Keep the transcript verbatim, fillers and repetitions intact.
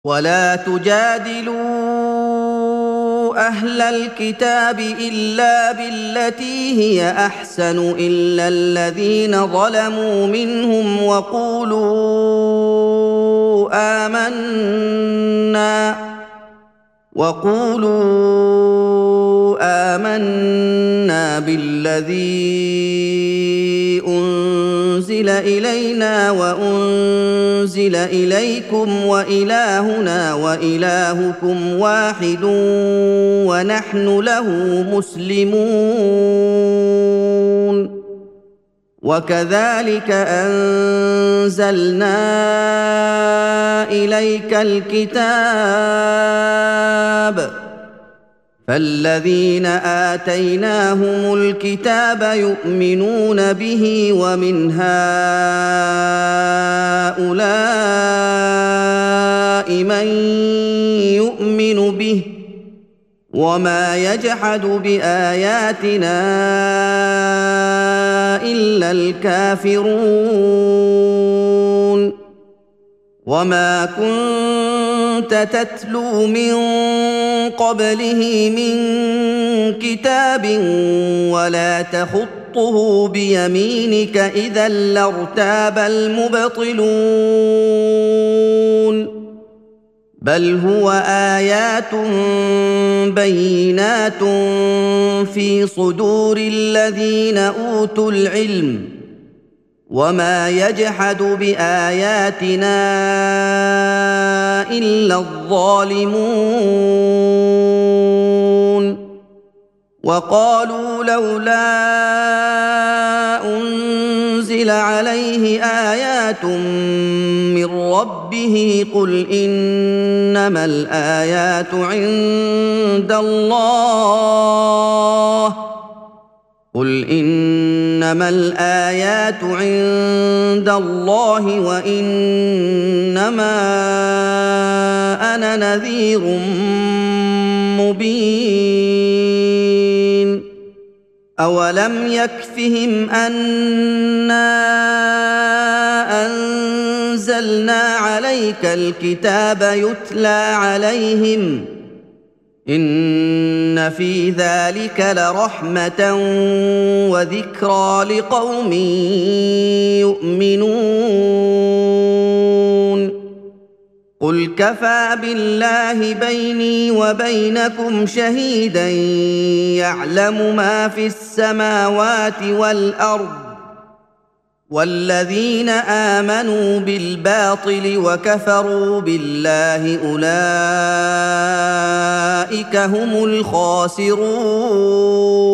ولا تجادلوا أهل الكتاب إلا بالتي هي أحسن إلا الذين ظلموا منهم وقولوا آمنا وقولوا آمنا بالذي أنزل إلينا وأنزل إليكم وإلهنا وإلهكم واحد ونحن له مسلمون وكذلك أنزلنا إليك الكتاب فالذين آتيناهم الكتاب يؤمنون به ومن هؤلاء من يؤمن به وما يجحد بآياتنا إلا الكافرون وما كنت تتلو من قبله من كتاب ولا تخطه بيمينك إذا لارتاب المبطلون بل هو آيات بينات في صدور الذين أوتوا العلم وما يجحد بآياتنا إلا الظالمون وقالوا لولا أنزل عليه آيات من ربه قل إنما الآيات عند الله قل إنما الآيات عند الله وإنما أنا نذير مبين أولم يكفهم أنا أنزلنا عليك الكتاب يتلى عليهم إن في ذلك لرحمة وذكرى لقوم يؤمنون قل كفى بالله بيني وبينكم شهيدا يعلم ما في السماوات والأرض والذين آمنوا بالباطل وكفروا بالله أولئك هم الخاسرون